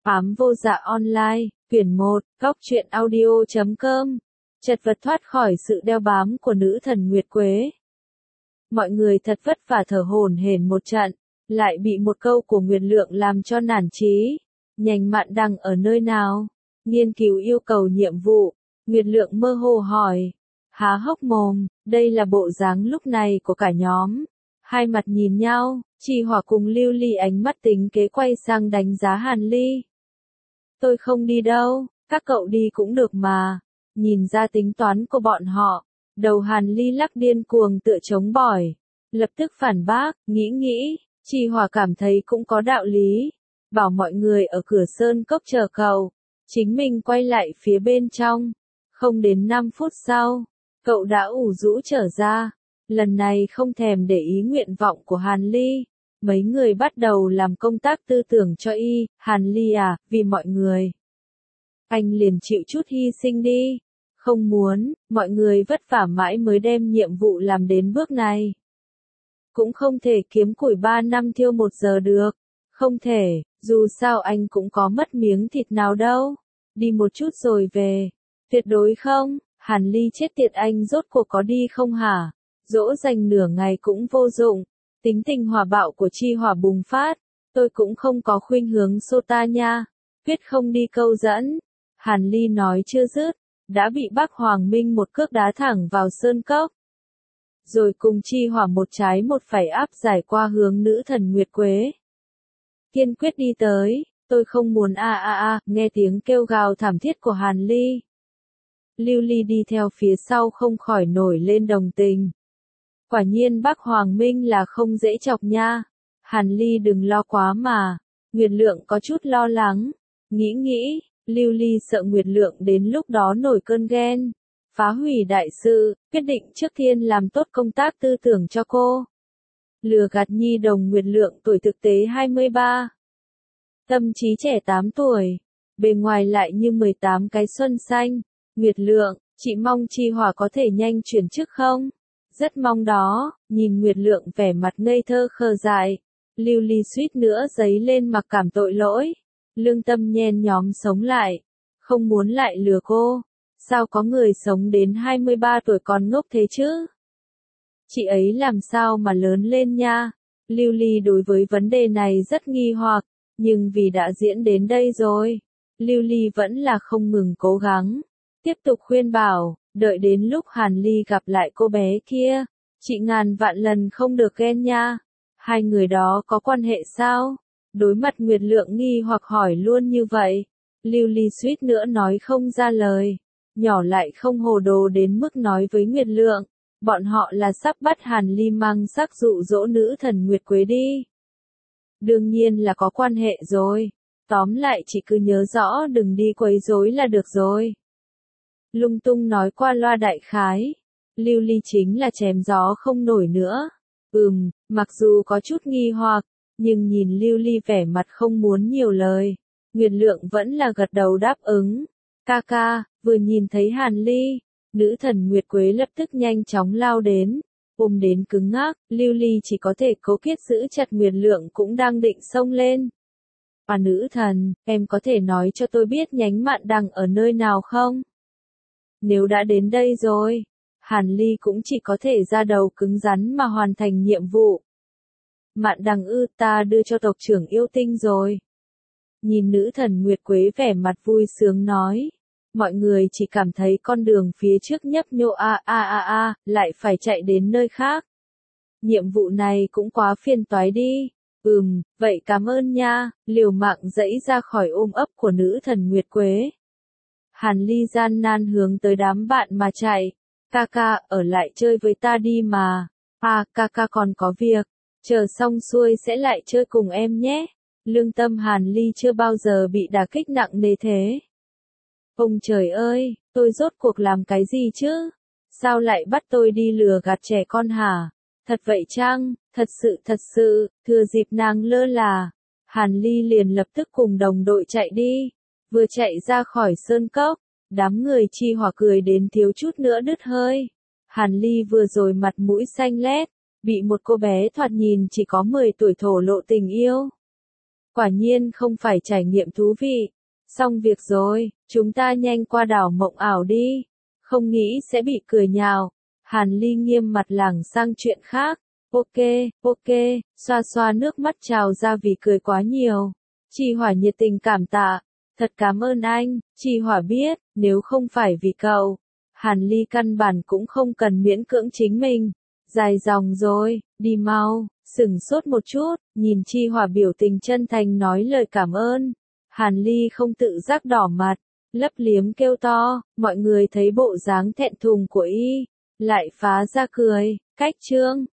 Ám vô dạ online, quyển 1, góc truyện audio.com. Chật vật thoát khỏi sự đeo bám của nữ thần Nguyệt Quế. Mọi người thật vất vả thở hổn hển một trận, lại bị một câu của Nguyệt Lượng làm cho nản chí. Nhành mạn đằng ở nơi nào? Nghiên cứu yêu cầu nhiệm vụ. Nguyệt Lượng mơ hồ hỏi. Há hốc mồm, đây là bộ dáng lúc này của cả nhóm. Hai mặt nhìn nhau, Chi Hỏa cùng Lưu Ly ánh mắt tính kế quay sang đánh giá Hàn Ly. Tôi không đi đâu, các cậu đi cũng được mà. Nhìn ra tính toán của bọn họ, đầu Hàn Ly lắc điên cuồng tựa chống bỏi. Lập tức phản bác, nghĩ, Chi Hỏa cảm thấy cũng có đạo lý. Bảo mọi người ở cửa sơn cốc chờ cậu. Chính mình quay lại phía bên trong. Không đến 5 phút sau, cậu đã ủ rũ trở ra. Lần này không thèm để ý nguyện vọng của Hàn Ly. Mấy người bắt đầu làm công tác tư tưởng cho y. Hàn Ly à, vì mọi người. Anh liền chịu chút hy sinh đi. Không muốn, mọi người vất vả mãi mới đem nhiệm vụ làm đến bước này. Cũng không thể kiếm củi 3 năm thiêu 1 giờ được. Không thể, dù sao anh cũng có mất miếng thịt nào đâu. Đi một chút rồi về. Tuyệt đối không, Hàn Ly chết tiệt anh rốt cuộc có đi không hả? Dỗ dành nửa ngày cũng vô dụng. Tính tình hỏa bạo của Chi Hỏa bùng phát. Tôi cũng không có khuynh hướng Sota nha. Quyết không đi câu dẫn. Hàn Ly nói chưa dứt, đã bị Bác Hoàng Minh một cước đá thẳng vào sơn cốc. Rồi cùng Chi Hỏa một trái một phải áp giải qua hướng nữ thần Nguyệt Quế. Kiên quyết đi tới, tôi không muốn nghe tiếng kêu gào thảm thiết của Hàn Ly. Lưu Ly đi theo phía sau không khỏi nổi lên đồng tình. Quả nhiên Bác Hoàng Minh là không dễ chọc nha. Hàn Ly đừng lo quá mà. Nguyệt Lượng có chút lo lắng. Nghĩ, Lưu Ly sợ Nguyệt Lượng đến lúc đó nổi cơn ghen. Phá hủy đại sự, quyết định trước tiên làm tốt công tác tư tưởng cho cô. Lừa gạt nhi đồng Nguyệt Lượng tuổi thực tế 23. Tâm trí trẻ 8 tuổi. Bề ngoài lại như 18 cái xuân xanh. Nguyệt Lượng, chị mong Chi Hỏa có thể nhanh chuyển chức không? Rất mong đó, nhìn Nguyệt Lượng vẻ mặt ngây thơ khờ dại. Lưu Ly suýt nữa giấy lên mặc cảm tội lỗi. Lương tâm nhen nhóm sống lại. Không muốn lại lừa cô. Sao có người sống đến 23 tuổi còn ngốc thế chứ? Chị ấy làm sao mà lớn lên nha? Lưu Ly đối với vấn đề này rất nghi hoặc, nhưng vì đã diễn đến đây rồi, Lưu Ly vẫn là không ngừng cố gắng. Tiếp tục khuyên bảo, đợi đến lúc Hàn Ly gặp lại cô bé kia, chị ngàn vạn lần không được ghen nha. Hai người đó có quan hệ sao? Đối mặt Nguyệt Lượng nghi hoặc hỏi luôn như vậy. Lưu Ly suýt nữa nói không ra lời. Nhỏ lại không hồ đồ đến mức nói với Nguyệt Lượng. Bọn họ là sắp bắt Hàn Ly mang sắc dụ dỗ nữ thần Nguyệt Quế đi. Đương nhiên là có quan hệ rồi. Tóm lại chỉ cứ nhớ rõ đừng đi quấy rối là được rồi. Lung tung nói qua loa đại khái. Lưu Ly chính là chém gió không nổi nữa. Mặc dù có chút nghi hoặc, nhưng nhìn Lưu Ly vẻ mặt không muốn nhiều lời. Nguyệt Lượng vẫn là gật đầu đáp ứng. Ca, vừa nhìn thấy Hàn Ly, nữ thần Nguyệt Quế lập tức nhanh chóng lao đến. Ôm đến cứng ngắc, Lưu Ly chỉ có thể cố kiết giữ chặt Nguyệt Lượng cũng đang định xông lên. Nữ thần, em có thể nói cho tôi biết nhánh mạn đằng ở nơi nào không? Nếu đã đến đây rồi, Hàn Ly cũng chỉ có thể ra đầu cứng rắn mà hoàn thành nhiệm vụ. Mạn đằng ta đưa cho tộc trưởng yêu tinh rồi. Nhìn nữ thần Nguyệt Quế vẻ mặt vui sướng nói. Mọi người chỉ cảm thấy con đường phía trước nhấp nhô lại phải chạy đến nơi khác. Nhiệm vụ này cũng quá phiền toái đi. Vậy cảm ơn nha, liều mạng dẫy ra khỏi ôm ấp của nữ thần Nguyệt Quế. Hàn Ly gian nan hướng tới đám bạn mà chạy. Ca, ở lại chơi với ta đi mà. Ca còn có việc. Chờ xong xuôi sẽ lại chơi cùng em nhé. Lương tâm Hàn Ly chưa bao giờ bị đả kích nặng nề thế. Ông trời ơi, tôi rốt cuộc làm cái gì chứ? Sao lại bắt tôi đi lừa gạt trẻ con hả? Thật vậy chăng? Thật sự, thừa dịp nàng lơ là. Hàn Ly liền lập tức cùng đồng đội chạy đi. Vừa chạy ra khỏi sơn cốc, đám người Chi Hỏa cười đến thiếu chút nữa đứt hơi. Hàn Ly vừa rồi mặt mũi xanh lét, bị một cô bé thoạt nhìn chỉ có 10 tuổi thổ lộ tình yêu. Quả nhiên không phải trải nghiệm thú vị. Xong việc rồi, chúng ta nhanh qua đảo mộng ảo đi. Không nghĩ sẽ bị cười nhạo. Hàn Ly nghiêm mặt lảng sang chuyện khác. Ok, ok, xoa xoa nước mắt trào ra vì cười quá nhiều. Chi Hỏa nhiệt tình cảm tạ. Thật cảm ơn anh, Chi Hỏa biết, nếu không phải vì cậu, Hàn Ly căn bản cũng không cần miễn cưỡng chính mình. Dài dòng rồi, đi mau, sửng sốt một chút, nhìn Chi Hỏa biểu tình chân thành nói lời cảm ơn. Hàn Ly không tự giác đỏ mặt, lấp liếm kêu to, mọi người thấy bộ dáng thẹn thùng của y, lại phá ra cười, cách chương.